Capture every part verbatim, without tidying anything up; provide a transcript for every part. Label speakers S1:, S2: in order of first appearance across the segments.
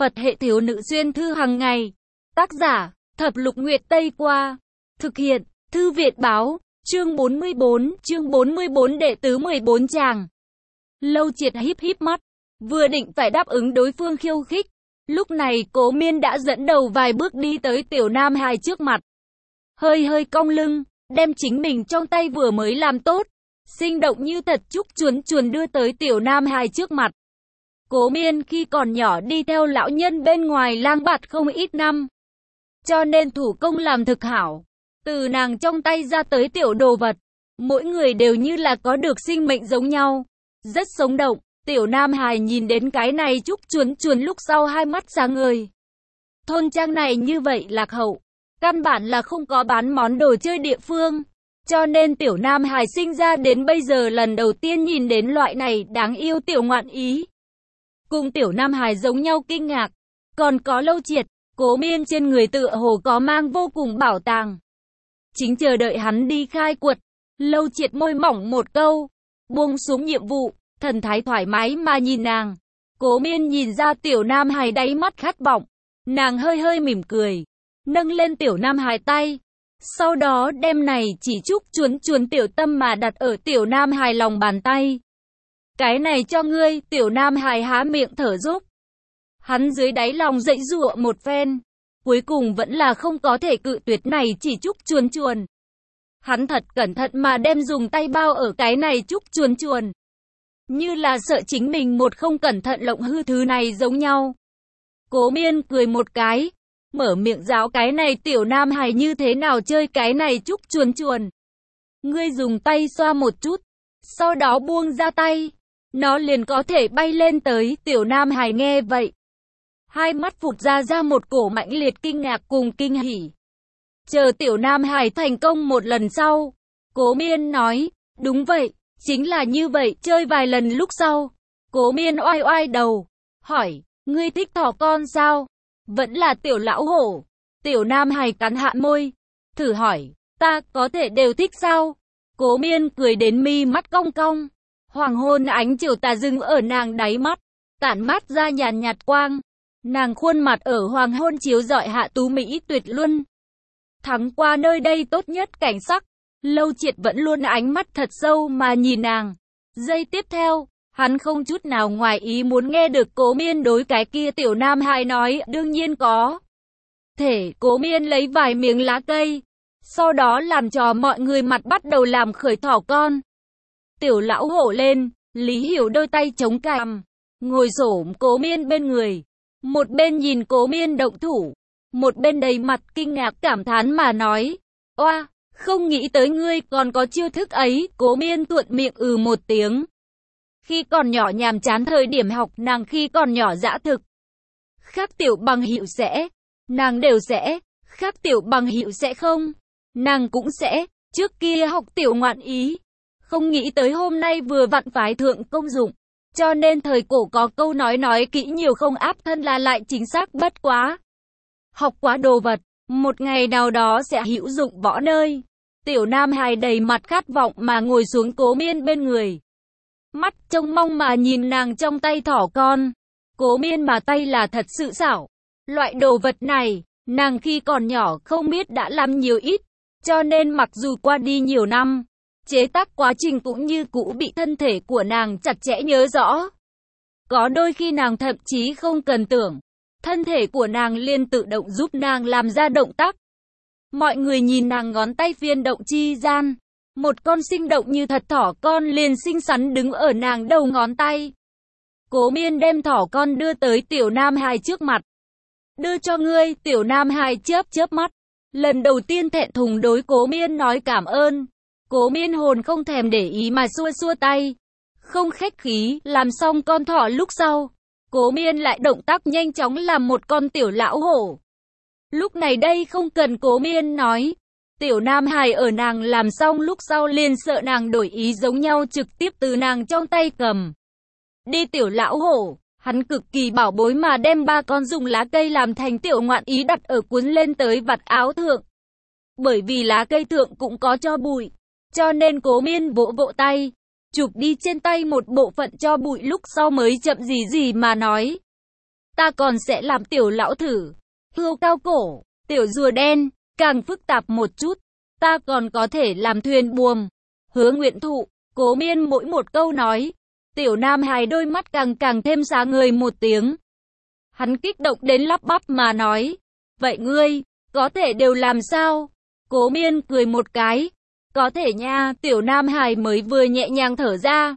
S1: Phật hệ thiếu nữ xuyên thư hàng ngày. Tác giả, Thập Lục Nguyệt Tây Qua. Thực hiện, Thư Viện Báo. Chương bốn mươi bốn, chương bốn mươi bốn đệ tứ mười bốn chàng. Lâu Triệt híp híp mắt, vừa định phải đáp ứng đối phương khiêu khích. Lúc này Cố Miên đã dẫn đầu vài bước đi tới Tiểu Nam Hài trước mặt. Hơi hơi cong lưng, đem chính mình trong tay vừa mới làm tốt, sinh động như thật chúc chuồn chuồn đưa tới Tiểu Nam Hài trước mặt. Cố Miên khi còn nhỏ đi theo lão nhân bên ngoài lang bạt không ít năm, cho nên thủ công làm thực hảo. Từ nàng trong tay ra tới tiểu đồ vật, mỗi người đều như là có được sinh mệnh giống nhau, rất sống động. Tiểu Nam Hài nhìn đến cái này chúc chuồn chuồn lúc sau hai mắt sáng ngời. Thôn trang này như vậy lạc hậu, căn bản là không có bán món đồ chơi địa phương, cho nên Tiểu Nam Hài sinh ra đến bây giờ lần đầu tiên nhìn đến loại này đáng yêu tiểu ngoạn ý. Cùng Tiểu Nam Hài giống nhau kinh ngạc, còn có Lâu Triệt, Cố Miên trên người tựa hồ có mang vô cùng bảo tàng, chính chờ đợi hắn đi khai quật. Lâu Triệt môi mỏng một câu, buông xuống nhiệm vụ, thần thái thoải mái mà nhìn nàng. Cố Miên nhìn ra Tiểu Nam Hài đáy mắt khát vọng, nàng hơi hơi mỉm cười, nâng lên Tiểu Nam Hài tay, sau đó đem này chỉ chúc chuồn chuồn tiểu tâm mà đặt ở Tiểu Nam Hài lòng bàn tay. Cái này cho ngươi. Tiểu Nam Hài há miệng thở dốc, hắn dưới đáy lòng dãy dụa một phen, cuối cùng vẫn là không có thể cự tuyệt này chỉ chúc chuồn chuồn. Hắn thật cẩn thận mà đem dùng tay bao ở cái này chúc chuồn chuồn, như là sợ chính mình một không cẩn thận lộng hư thứ này giống nhau. Cố Miên cười một cái, mở miệng giáo cái này Tiểu Nam Hài như thế nào chơi cái này chúc chuồn chuồn. Ngươi dùng tay xoa một chút, sau đó buông ra tay, nó liền có thể bay lên tới. Tiểu Nam Hài nghe vậy, hai mắt phụt ra ra một cổ mãnh liệt kinh ngạc cùng kinh hỉ. Chờ Tiểu Nam Hài thành công một lần sau, Cố Miên nói, đúng vậy, chính là như vậy. Chơi vài lần lúc sau, Cố Miên oai oai đầu, hỏi, ngươi thích thỏ con sao? Vẫn là tiểu lão hổ? Tiểu Nam Hài cắn hạ môi, thử hỏi, ta có thể đều thích sao? Cố Miên cười đến mi mắt cong cong, hoàng hôn ánh chiều tà dừng ở nàng đáy mắt, tản mát ra nhàn nhạt quang. Nàng khuôn mặt ở hoàng hôn chiếu rọi hạ tú mỹ tuyệt luân, thắng qua nơi đây tốt nhất cảnh sắc. Lâu Triệt vẫn luôn ánh mắt thật sâu mà nhìn nàng. Giây tiếp theo, hắn không chút nào ngoài ý muốn nghe được Cố Miên đối cái kia Tiểu Nam Hài nói, đương nhiên có thể. Cố Miên lấy vài miếng lá cây, sau đó làm cho mọi người mặt bắt đầu làm khởi thỏ con. Tiểu lão hổ lên, Lý Hiểu đôi tay chống cằm, ngồi xổm Cố Miên bên người, một bên nhìn Cố Miên động thủ, một bên đầy mặt kinh ngạc cảm thán mà nói, oa, không nghĩ tới ngươi còn có chiêu thức ấy. Cố Miên tuột miệng ừ một tiếng. Khi còn nhỏ nhàm chán thời điểm học, nàng khi còn nhỏ dã thực. Khác tiểu bằng hữu sẽ, nàng đều sẽ, khác tiểu bằng hữu sẽ không, nàng cũng sẽ. Trước kia học tiểu ngoạn ý, không nghĩ tới hôm nay vừa vặn phái thượng công dụng. Cho nên thời cổ có câu nói nói kỹ nhiều không áp thân là lại chính xác bất quá. Học quá đồ vật, một ngày nào đó sẽ hữu dụng võ nơi. Tiểu Nam Hài đầy mặt khát vọng mà ngồi xuống Cố Miên bên người, mắt trông mong mà nhìn nàng trong tay thỏ con. Cố Miên mà tay là thật sự xảo. Loại đồ vật này, nàng khi còn nhỏ không biết đã làm nhiều ít, cho nên mặc dù qua đi nhiều năm, chế tác quá trình cũng như cũ bị thân thể của nàng chặt chẽ nhớ rõ. Có đôi khi nàng thậm chí không cần tưởng, thân thể của nàng liền tự động giúp nàng làm ra động tác. Mọi người nhìn nàng ngón tay phiên động chi gian, một con sinh động như thật thỏ con liền xinh xắn đứng ở nàng đầu ngón tay. Cố Miên đem thỏ con đưa tới Tiểu Nam Hài trước mặt. Đưa cho ngươi. Tiểu Nam Hài chớp chớp mắt, lần đầu tiên thẹn thùng đối Cố Miên nói cảm ơn. Cố Miên hồn không thèm để ý mà xua xua tay, không khách khí. Làm xong con thỏ lúc sau, Cố Miên lại động tác nhanh chóng làm một con tiểu lão hổ. Lúc này đây không cần Cố Miên nói, Tiểu Nam Hài ở nàng làm xong lúc sau liền sợ nàng đổi ý giống nhau trực tiếp từ nàng trong tay cầm đi tiểu lão hổ. Hắn cực kỳ bảo bối mà đem ba con dùng lá cây làm thành tiểu ngoạn ý đặt ở cuốn lên tới vạt áo thượng. Bởi vì lá cây thượng cũng có cho bụi, cho nên Cố Miên vỗ vỗ tay, chụp đi trên tay một bộ phận cho bụi lúc sau mới chậm gì gì mà nói, ta còn sẽ làm tiểu lão thử, hươu cao cổ, tiểu rùa đen, càng phức tạp một chút, ta còn có thể làm thuyền buồm. Hứa Nguyện Thụ, Cố Miên mỗi một câu nói, tiểu Nam Hải đôi mắt càng càng thêm sáng ngời một tiếng. Hắn kích động đến lắp bắp mà nói, vậy ngươi, có thể đều làm sao? Cố Miên cười một cái, có thể nha, tiểu Nam Hải mới vừa nhẹ nhàng thở ra.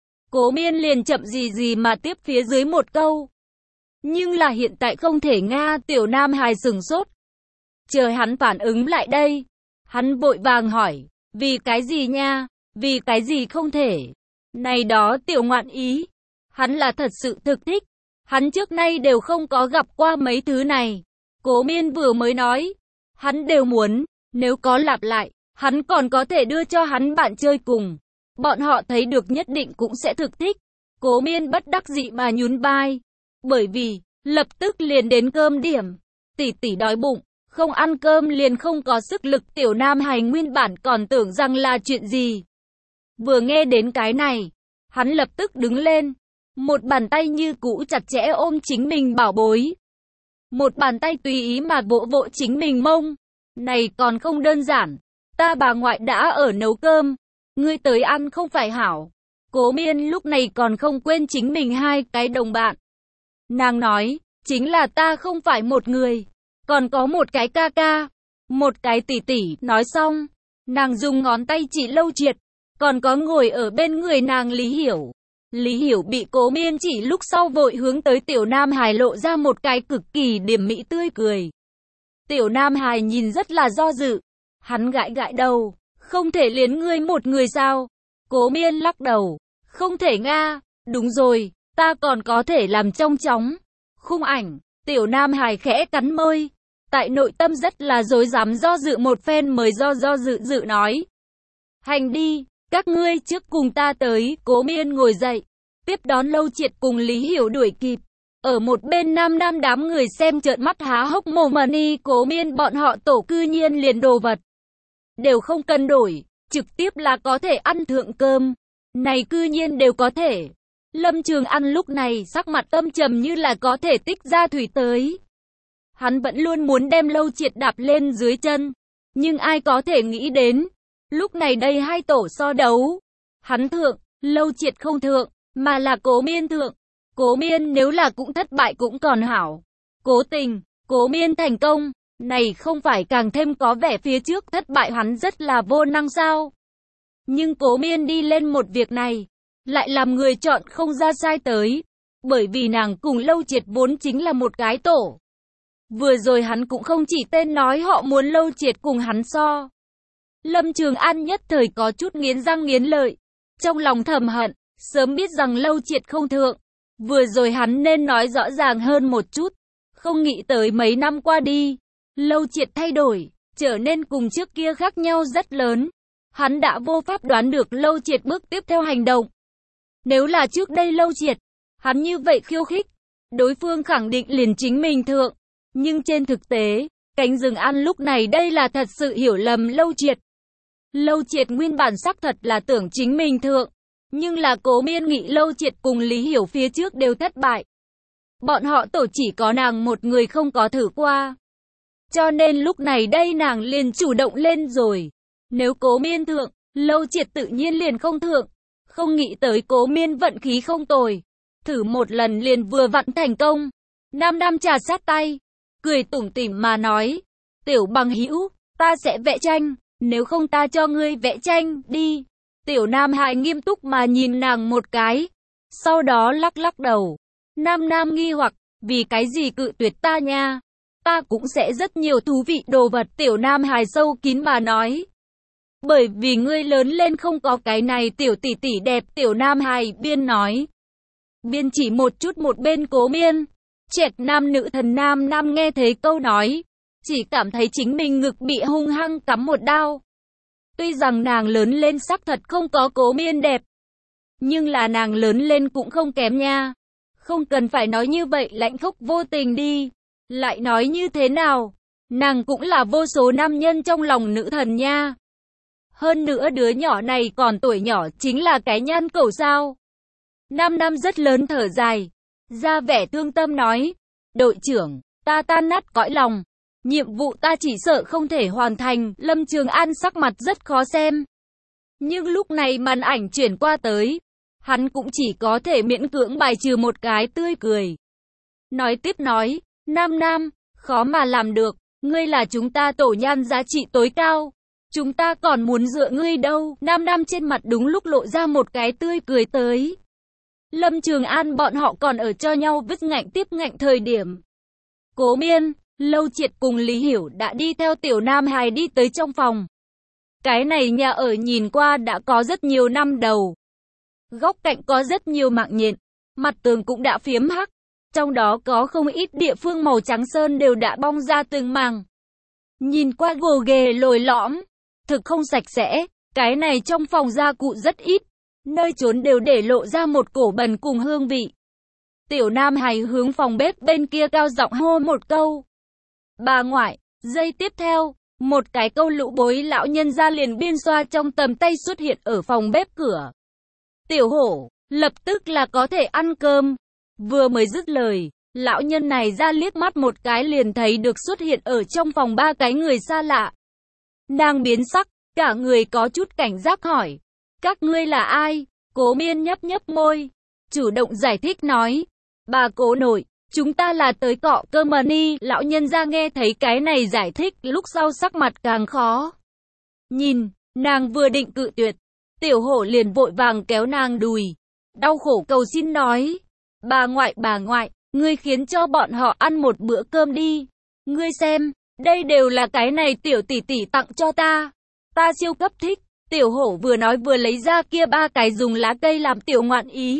S1: Cố Miên liền chậm gì gì mà tiếp phía dưới một câu. Nhưng là hiện tại không thể nga, tiểu Nam Hải sừng sốt. Chờ hắn phản ứng lại đây, hắn vội vàng hỏi, vì cái gì nha, vì cái gì không thể. Này đó tiểu ngoạn ý, hắn là thật sự thực thích, hắn trước nay đều không có gặp qua mấy thứ này. Cố Miên vừa mới nói, hắn đều muốn, nếu có lặp lại, hắn còn có thể đưa cho hắn bạn chơi cùng. Bọn họ thấy được nhất định cũng sẽ thực thích. Cố Miên bất đắc dĩ mà nhún vai, bởi vì, lập tức liền đến cơm điểm. Tỷ tỷ đói bụng, không ăn cơm liền không có sức lực. Tiểu Nam Hải nguyên bản còn tưởng rằng là chuyện gì. Vừa nghe đến cái này, hắn lập tức đứng lên. Một bàn tay như cũ chặt chẽ ôm chính mình bảo bối. Một bàn tay tùy ý mà vỗ vỗ chính mình mông. Này còn không đơn giản, ta bà ngoại đã ở nấu cơm, ngươi tới ăn không phải hảo. Cố Miên lúc này còn không quên chính mình hai cái đồng bạn. Nàng nói, chính là ta không phải một người, còn có một cái ca ca, một cái tỷ tỷ. Nói xong, nàng dùng ngón tay chỉ Lâu Triệt, còn có ngồi ở bên người nàng Lý Hiểu. Lý Hiểu bị Cố Miên chỉ lúc sau vội hướng tới tiểu Nam Hải lộ ra một cái cực kỳ điểm mỹ tươi cười. Tiểu Nam Hải nhìn rất là do dự, hắn gãi gãi đầu, không thể liền ngươi một người sao? Cố Miên lắc đầu, không thể nga, đúng rồi, ta còn có thể làm trong chóng. Khung ảnh, tiểu Nam Hải khẽ cắn môi, tại nội tâm rất là rối rắm do dự một phen mới do do dự dự nói. Hành đi, các ngươi trước cùng ta tới. Cố Miên ngồi dậy, tiếp đón Lâu Triệt cùng Lý Hiểu đuổi kịp. Ở một bên nam nam đám người xem trợn mắt há hốc mồm mà ni. Cố Miên bọn họ tổ cư nhiên liền đồ vật đều không cần đổi, trực tiếp là có thể ăn thượng cơm. Này cư nhiên đều có thể. Lâm Trường Ăn lúc này sắc mặt âm trầm như là có thể tích ra thủy tới. Hắn vẫn luôn muốn đem Lâu Triệt đạp lên dưới chân, nhưng ai có thể nghĩ đến, lúc này đây hai tổ so đấu, hắn thượng, Lâu Triệt không thượng, mà là Cố Miên thượng. Cố Miên nếu là cũng thất bại cũng còn hảo. Cố tình, Cố Miên thành công, này không phải càng thêm có vẻ phía trước thất bại hắn rất là vô năng sao? Nhưng Cố Miên đi lên một việc này, lại làm người chọn không ra sai tới, bởi vì nàng cùng Lâu Triệt vốn chính là một cái tổ. Vừa rồi hắn cũng không chỉ tên nói họ muốn Lâu Triệt cùng hắn so. Lâm Trường An nhất thời có chút nghiến răng nghiến lợi, trong lòng thầm hận, sớm biết rằng Lâu Triệt không thượng, vừa rồi hắn nên nói rõ ràng hơn một chút, không nghĩ tới mấy năm qua đi, Lâu Triệt thay đổi, trở nên cùng trước kia khác nhau rất lớn. Hắn đã vô pháp đoán được Lâu Triệt bước tiếp theo hành động. Nếu là trước đây Lâu Triệt, hắn như vậy khiêu khích, đối phương khẳng định liền chính mình thượng. Nhưng trên thực tế, Cánh Rừng Ăn lúc này đây là thật sự hiểu lầm Lâu Triệt. Lâu Triệt nguyên bản sắc thật là tưởng chính mình thượng, nhưng là Cố Miên nghĩ Lâu Triệt cùng Lý Hiểu phía trước đều thất bại. Bọn họ tổ chỉ có nàng một người không có thử qua. Cho nên lúc này đây nàng liền chủ động lên rồi. Nếu Cố Miên thượng, Lâu Triệt tự nhiên liền không thượng. Không nghĩ tới Cố Miên vận khí không tồi, thử một lần liền vừa vặn thành công. Nam Nam trà sát tay, cười tủm tỉm mà nói, tiểu bằng hữu, ta sẽ vẽ tranh, nếu không ta cho ngươi vẽ tranh, đi. Tiểu Nam Hải nghiêm túc mà nhìn nàng một cái, sau đó lắc lắc đầu. Nam Nam nghi hoặc, vì cái gì cự tuyệt ta nha? Ta cũng sẽ rất nhiều thú vị đồ vật. Tiểu Nam Hải sâu kín mà nói. Bởi vì ngươi lớn lên không có cái này tiểu tỷ tỷ đẹp. Tiểu Nam Hải biên nói, biên chỉ một chút một bên Cố Miên. Trẹt nam nữ thần Nam Nam nghe thấy câu nói, chỉ cảm thấy chính mình ngực bị hung hăng cắm một đao. Tuy rằng nàng lớn lên sắc thật không có Cố Miên đẹp, nhưng là nàng lớn lên cũng không kém nha. Không cần phải nói như vậy lãnh khốc vô tình đi. Lại nói như thế nào, nàng cũng là vô số nam nhân trong lòng nữ thần nha. Hơn nữa đứa nhỏ này còn tuổi nhỏ chính là cái nhan cẩu sao. Nam Nam rất lớn thở dài, ra vẻ thương tâm nói, Đội trưởng, ta tan nát cõi lòng. Nhiệm vụ ta chỉ sợ không thể hoàn thành. Lâm Trường An sắc mặt rất khó xem. Nhưng lúc này màn ảnh chuyển qua tới, hắn cũng chỉ có thể miễn cưỡng bài trừ một cái tươi cười. Nói tiếp nói, Nam Nam, khó mà làm được, ngươi là chúng ta tổ nhan giá trị tối cao. Chúng ta còn muốn dựa ngươi đâu. Nam Nam trên mặt đúng lúc lộ ra một cái tươi cười tới. Lâm Trường An bọn họ còn ở cho nhau vứt ngạnh tiếp ngạnh thời điểm. Cố Miên, Lâu Triệt cùng Lý Hiểu đã đi theo Tiểu Nam Hải đi tới trong phòng. Cái này nhà ở nhìn qua đã có rất nhiều năm đầu. Góc cạnh có rất nhiều mạng nhện, mặt tường cũng đã phiếm hắc. Trong đó có không ít địa phương màu trắng sơn đều đã bong ra từng mảng. Nhìn qua gồ ghề lồi lõm, thực không sạch sẽ. Cái này trong phòng gia cụ rất ít, nơi trốn đều để lộ ra một cổ bần cùng hương vị. Tiểu Nam Hải hướng phòng bếp bên kia cao giọng hô một câu. Bà ngoại, giây tiếp theo, một cái câu lũ bối lão nhân ra liền biên xoa trong tầm tay xuất hiện ở phòng bếp cửa. Tiểu Hổ, lập tức là có thể ăn cơm. Vừa mới dứt lời, lão nhân này ra liếc mắt một cái liền thấy được xuất hiện ở trong phòng ba cái người xa lạ. Nàng biến sắc, cả người có chút cảnh giác hỏi. Các ngươi là ai? Cố Miên nhấp nhấp môi, chủ động giải thích nói. Bà Cố nội, chúng ta là tới cọ cơm mà ni. Lão nhân ra nghe thấy cái này giải thích lúc sau sắc mặt càng khó. Nhìn, nàng vừa định cự tuyệt, Tiểu Hổ liền vội vàng kéo nàng đùi. Đau khổ cầu xin nói. Bà ngoại bà ngoại, ngươi khiến cho bọn họ ăn một bữa cơm đi. Ngươi xem, đây đều là cái này tiểu tỷ tỷ tặng cho ta. Ta siêu cấp thích. Tiểu Hổ vừa nói vừa lấy ra kia ba cái dùng lá cây làm tiểu ngoạn ý.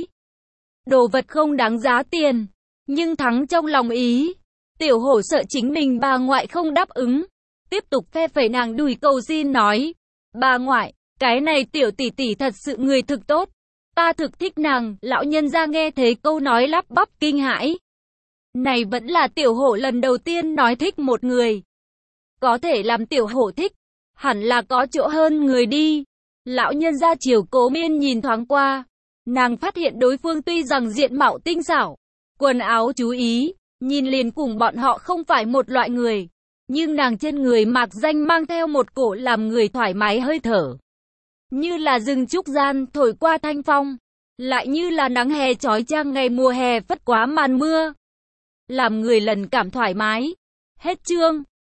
S1: Đồ vật không đáng giá tiền, nhưng thắng trong lòng ý. Tiểu Hổ sợ chính mình bà ngoại không đáp ứng, tiếp tục phe phẩy nàng đùi cầu xin nói. Bà ngoại, cái này tiểu tỷ tỷ thật sự người thực tốt. Ta thực thích nàng. Lão nhân ra nghe thấy câu nói lắp bắp kinh hãi. Này vẫn là Tiểu Hổ lần đầu tiên nói thích một người. Có thể làm Tiểu Hổ thích, hẳn là có chỗ hơn người đi. Lão nhân ra chiều Cố Miên nhìn thoáng qua. Nàng phát hiện đối phương tuy rằng diện mạo tinh xảo, quần áo chú ý, nhìn liền cùng bọn họ không phải một loại người. Nhưng nàng trên người mạc danh mang theo một cổ làm người thoải mái hơi thở. Như là rừng trúc gian thổi qua thanh phong, lại như là nắng hè chói chang ngày mùa hè phất quá màn mưa. Làm người lần cảm thoải mái. Hết chương.